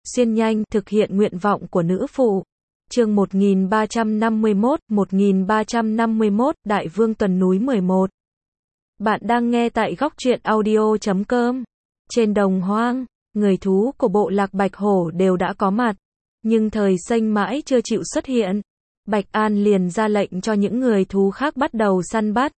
xuyên nhanh, thực hiện nguyện vọng của nữ phụ. Chương 1351, Đại Vương Tuần Núi 11. Bạn đang nghe tại góc truyện audio.com. Trên đồng hoang, người thú của bộ lạc Bạch Hổ đều đã có mặt, nhưng thời Xanh mãi chưa chịu xuất hiện. Bạch An liền ra lệnh cho những người thú khác bắt đầu săn bắt.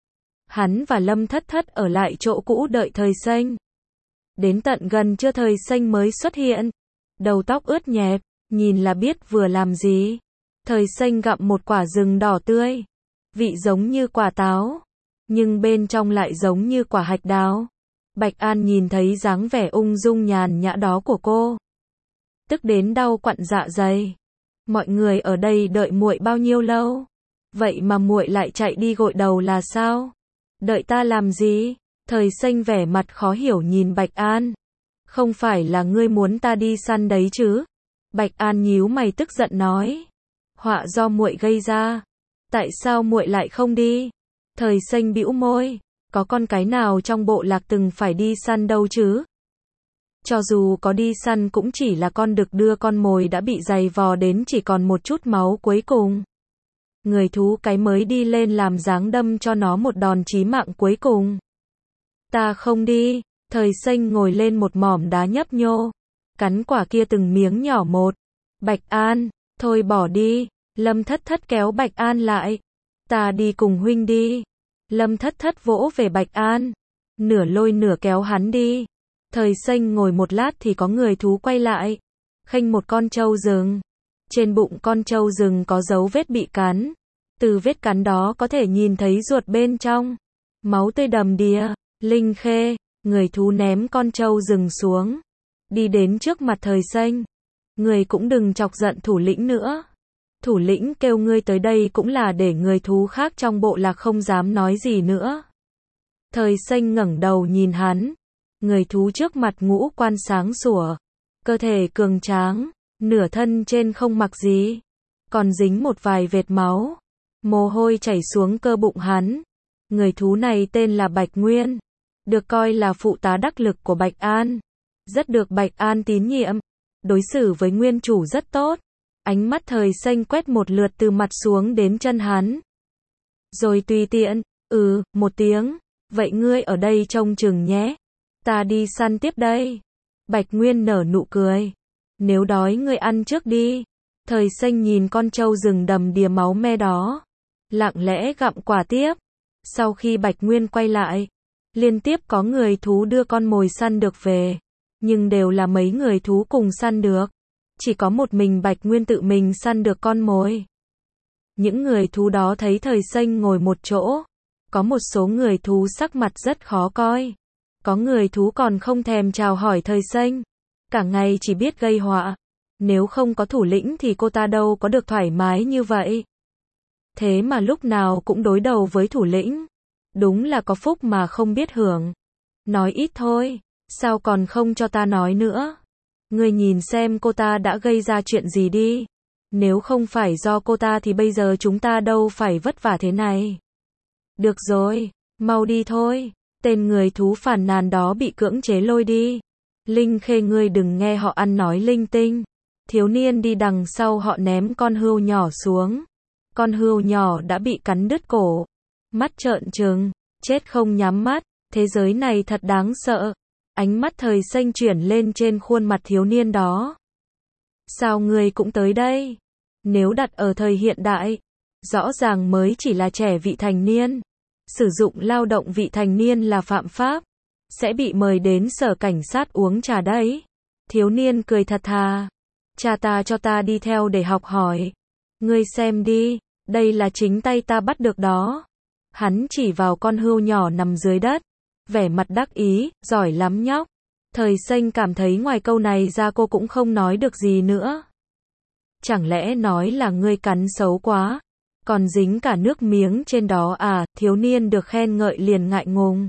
Hắn và Lâm Thất Thất ở lại chỗ cũ đợi thời Xanh. Đến tận gần trưa thời Xanh mới xuất hiện. Đầu tóc ướt nhẹp, nhìn là biết vừa làm gì. Thời Xanh gặm một quả rừng đỏ tươi. Vị giống như quả táo, nhưng bên trong lại giống như quả hạch đào. Bạch An nhìn thấy dáng vẻ ung dung nhàn nhã đó của cô, tức đến đau quặn dạ dày. Mọi người ở đây đợi muội bao nhiêu lâu? Vậy mà muội lại chạy đi gội đầu là sao? Đợi ta làm gì? Thời Xanh vẻ mặt khó hiểu nhìn Bạch An. Không phải là ngươi muốn ta đi săn đấy chứ? Bạch An nhíu mày tức giận nói. Họa do muội gây ra. Tại sao muội lại không đi? Thời Xanh bĩu môi. Có con cái nào trong bộ lạc từng phải đi săn đâu chứ? Cho dù có đi săn cũng chỉ là con đực đưa con mồi đã bị giày vò đến chỉ còn một chút máu cuối cùng. Người thú cái mới đi lên làm dáng đâm cho nó một đòn chí mạng cuối cùng. Ta không đi. Thời Xanh ngồi lên một mỏm đá nhấp nhô, cắn quả kia từng miếng nhỏ một. Bạch An, thôi bỏ đi. Lâm Thất Thất kéo Bạch An lại. Ta đi cùng huynh đi. Lâm Thất Thất vỗ về Bạch An, nửa lôi nửa kéo hắn đi. Thời Xanh ngồi một lát thì có người thú quay lại, khênh một con trâu rừng. Trên bụng con trâu rừng có dấu vết bị cắn. Từ vết cắn đó có thể nhìn thấy ruột bên trong. Máu tươi đầm đìa. Linh Khê, người thú ném con trâu rừng xuống, đi đến trước mặt Thời Xanh. Người cũng đừng chọc giận thủ lĩnh nữa. Thủ lĩnh kêu ngươi tới đây cũng là để người thú khác trong bộ lạc không dám nói gì nữa. Thời Xanh ngẩng đầu nhìn hắn. Người thú trước mặt ngũ quan sáng sủa, cơ thể cường tráng, nửa thân trên không mặc gì, còn dính một vài vệt máu. Mồ hôi chảy xuống cơ bụng hắn. Người thú này tên là Bạch Nguyên, được coi là phụ tá đắc lực của Bạch An, rất được Bạch An tín nhiệm, đối xử với nguyên chủ rất tốt. Ánh mắt Thời Xanh quét một lượt từ mặt xuống đến chân hắn, rồi tùy tiện, một tiếng, vậy ngươi ở đây trông chừng nhé, ta đi săn tiếp đây. Bạch Nguyên nở nụ cười, nếu đói ngươi ăn trước đi. Thời Xanh nhìn con trâu rừng đầm đìa máu me đó, lặng lẽ gặm quả tiếp. Sau khi Bạch Nguyên quay lại, liên tiếp có người thú đưa con mồi săn được về, nhưng đều là mấy người thú cùng săn được. Chỉ có một mình Bạch Nguyên tự mình săn được con mồi. Những người thú đó thấy Thời Xanh ngồi một chỗ, có một số người thú sắc mặt rất khó coi. Có người thú còn không thèm chào hỏi Thời Xanh, cả ngày chỉ biết gây họa. Nếu không có thủ lĩnh thì cô ta đâu có được thoải mái như vậy. Thế mà lúc nào cũng đối đầu với thủ lĩnh. Đúng là có phúc mà không biết hưởng. Nói ít thôi, sao còn không cho ta nói nữa? Ngươi nhìn xem cô ta đã gây ra chuyện gì đi. Nếu không phải do cô ta thì bây giờ chúng ta đâu phải vất vả thế này. Được rồi, mau đi thôi. Tên người thú phàn nàn đó bị cưỡng chế lôi đi. Linh Khê, ngươi đừng nghe họ ăn nói linh tinh. Thiếu niên đi đằng sau họ ném con hươu nhỏ xuống. Con hươu nhỏ đã bị cắn đứt cổ. Mắt trợn trừng, chết không nhắm mắt. Thế giới này thật đáng sợ. Ánh mắt Thời Xanh chuyển lên trên khuôn mặt thiếu niên đó. Sao ngươi cũng tới đây? Nếu đặt ở thời hiện đại, rõ ràng mới chỉ là trẻ vị thành niên. Sử dụng lao động vị thành niên là phạm pháp, sẽ bị mời đến sở cảnh sát uống trà đấy. Thiếu niên cười thật thà. Cha ta cho ta đi theo để học hỏi. Ngươi xem đi, đây là chính tay ta bắt được đó. Hắn chỉ vào con hươu nhỏ nằm dưới đất, vẻ mặt đắc ý, giỏi lắm nhóc. Thời Xanh cảm thấy ngoài câu này ra cô cũng không nói được gì nữa. Chẳng lẽ nói là ngươi cắn xấu quá, còn dính cả nước miếng trên đó à? Thiếu niên được khen ngợi liền ngại ngùng,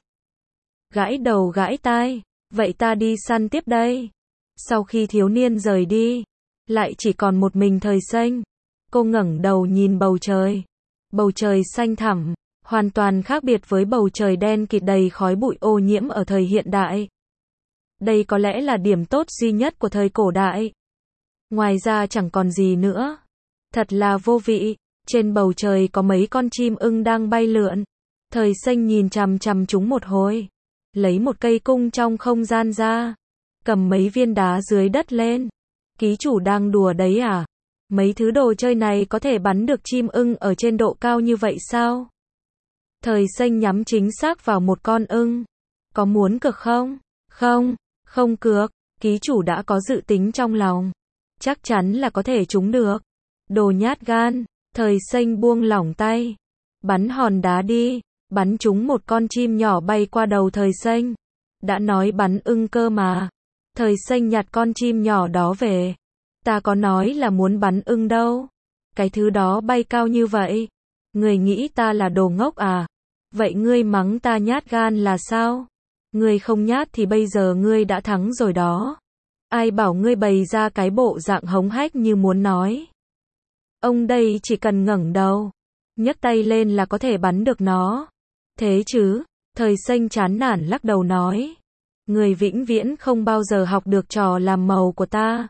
gãi đầu gãi tai. Vậy ta đi săn tiếp đây. Sau khi thiếu niên rời đi, lại chỉ còn một mình Thời Xanh. Cô ngẩng đầu nhìn bầu trời. Bầu trời xanh thẳm, hoàn toàn khác biệt với bầu trời đen kịt đầy khói bụi ô nhiễm ở thời hiện đại. Đây có lẽ là điểm tốt duy nhất của thời cổ đại. Ngoài ra chẳng còn gì nữa. Thật là vô vị. Trên bầu trời có mấy con chim ưng đang bay lượn. Thời Xanh nhìn chằm chằm chúng một hồi. Lấy một cây cung trong không gian ra. Cầm mấy viên đá dưới đất lên. Ký chủ đang đùa đấy à? Mấy thứ đồ chơi này có thể bắn được chim ưng ở trên độ cao như vậy sao? Thời Xanh nhắm chính xác vào một con ưng. Có muốn cược không? Không, không cược. Ký chủ đã có dự tính trong lòng. Chắc chắn là có thể trúng được. Đồ nhát gan. Thời Xanh buông lỏng tay. Bắn hòn đá đi. Bắn trúng một con chim nhỏ bay qua đầu Thời Xanh. Đã nói bắn ưng cơ mà. Thời Xanh nhặt con chim nhỏ đó về. Ta có nói là muốn bắn ưng đâu. Cái thứ đó bay cao như vậy. Người nghĩ ta là đồ ngốc à? Vậy ngươi mắng ta nhát gan là sao? Ngươi không nhát thì bây giờ ngươi đã thắng rồi đó. Ai bảo ngươi bày ra cái bộ dạng hống hách như muốn nói. Ông đây chỉ cần ngẩng đầu, nhấc tay lên là có thể bắn được nó. Thế chứ? Thời Xanh chán nản lắc đầu nói. Người vĩnh viễn không bao giờ học được trò làm màu của ta.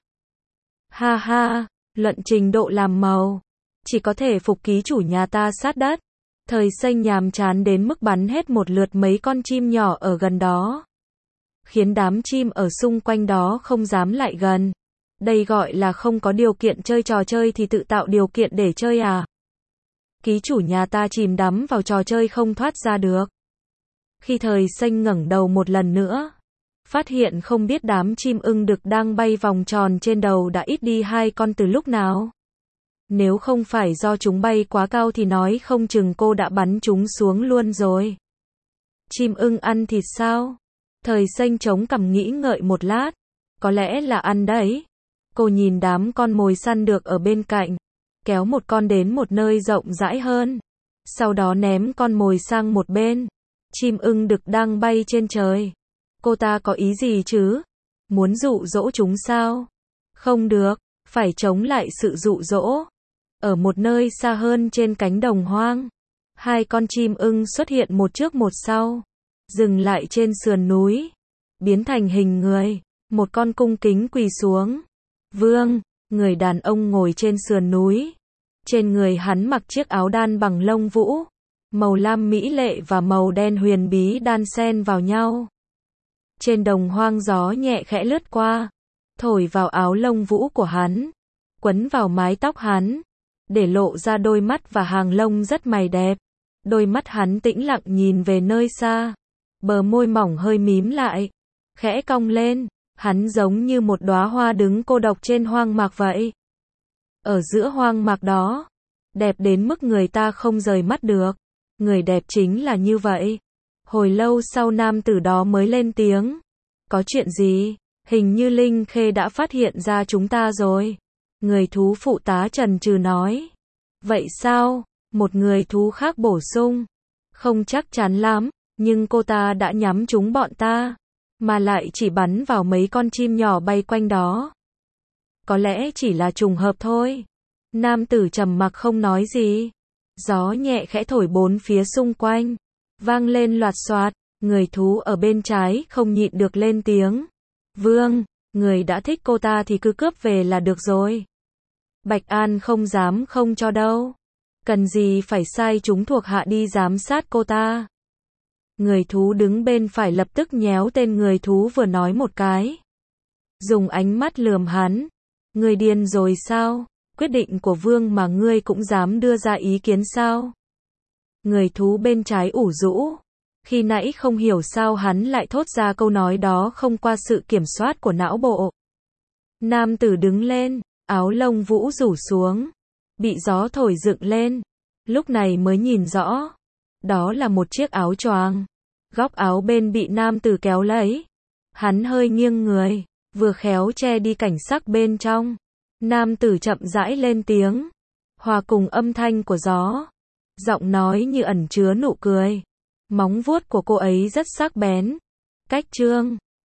Ha ha, luận trình độ làm màu. Chỉ có thể phục ký chủ nhà ta sát đất. Thời Xanh nhàm chán đến mức bắn hết một lượt mấy con chim nhỏ ở gần đó. Khiến đám chim ở xung quanh đó không dám lại gần. Đây gọi là không có điều kiện chơi trò chơi thì tự tạo điều kiện để chơi à? Ký chủ nhà ta chìm đắm vào trò chơi không thoát ra được. Khi Thời Xanh ngẩng đầu một lần nữa, phát hiện không biết đám chim ưng đực đang bay vòng tròn trên đầu đã ít đi 2 con từ lúc nào. Nếu không phải do chúng bay quá cao thì nói không chừng cô đã bắn chúng xuống luôn rồi. Chim ưng ăn thịt sao? Thời Xanh chống cằm nghĩ ngợi một lát. Có lẽ là ăn đấy. Cô nhìn đám con mồi săn được ở bên cạnh. Kéo một con đến một nơi rộng rãi hơn. Sau đó ném con mồi sang một bên. Chim ưng đực đang bay trên trời. Cô ta có ý gì chứ? Muốn dụ dỗ chúng sao? Không được, phải chống lại sự dụ dỗ. Ở một nơi xa hơn trên cánh đồng hoang, 2 con chim ưng xuất hiện một trước một sau, dừng lại trên sườn núi, biến thành hình người. Một con cung kính quỳ xuống. Vương, người đàn ông ngồi trên sườn núi. Trên người hắn mặc chiếc áo đan bằng lông vũ, màu lam mỹ lệ và màu đen huyền bí đan xen vào nhau. Trên đồng hoang gió nhẹ khẽ lướt qua, thổi vào áo lông vũ của hắn, quấn vào mái tóc hắn, để lộ ra đôi mắt và hàng lông rất mày đẹp. Đôi mắt hắn tĩnh lặng nhìn về nơi xa, bờ môi mỏng hơi mím lại, khẽ cong lên, hắn giống như một đóa hoa đứng cô độc trên hoang mạc vậy. Ở giữa hoang mạc đó, đẹp đến mức người ta không rời mắt được. Người đẹp chính là như vậy. Hồi lâu sau nam tử đó mới lên tiếng. Có chuyện gì? Hình như Linh Khê đã phát hiện ra chúng ta rồi. Người thú phụ tá chần chừ nói. Vậy sao? Một người thú khác bổ sung. Không chắc chắn lắm, nhưng cô ta đã nhắm trúng bọn ta, mà lại chỉ bắn vào mấy con chim nhỏ bay quanh đó. Có lẽ chỉ là trùng hợp thôi. Nam tử trầm mặc không nói gì. Gió nhẹ khẽ thổi bốn phía xung quanh, vang lên loạt xoạt. Người thú ở bên trái không nhịn được lên tiếng. Vương, người đã thích cô ta thì cứ cướp về là được rồi. Bạch An không dám không cho đâu. Cần gì phải sai chúng thuộc hạ đi giám sát cô ta. Người thú đứng bên phải lập tức nhéo tên người thú vừa nói một cái. Dùng ánh mắt lườm hắn. Người điên rồi sao? Quyết định của vương mà ngươi cũng dám đưa ra ý kiến sao? Người thú bên trái ủ rũ. Khi nãy không hiểu sao hắn lại thốt ra câu nói đó không qua sự kiểm soát của não bộ. Nam tử đứng lên, áo lông vũ rủ xuống, bị gió thổi dựng lên. Lúc này mới nhìn rõ. Đó là một chiếc áo choàng. Góc áo bên bị nam tử kéo lấy. Hắn hơi nghiêng người, vừa khéo che đi cảnh sắc bên trong. Nam tử chậm rãi lên tiếng, hòa cùng âm thanh của gió. Giọng nói như ẩn chứa nụ cười. Móng vuốt của cô ấy rất sắc bén. Cách trương.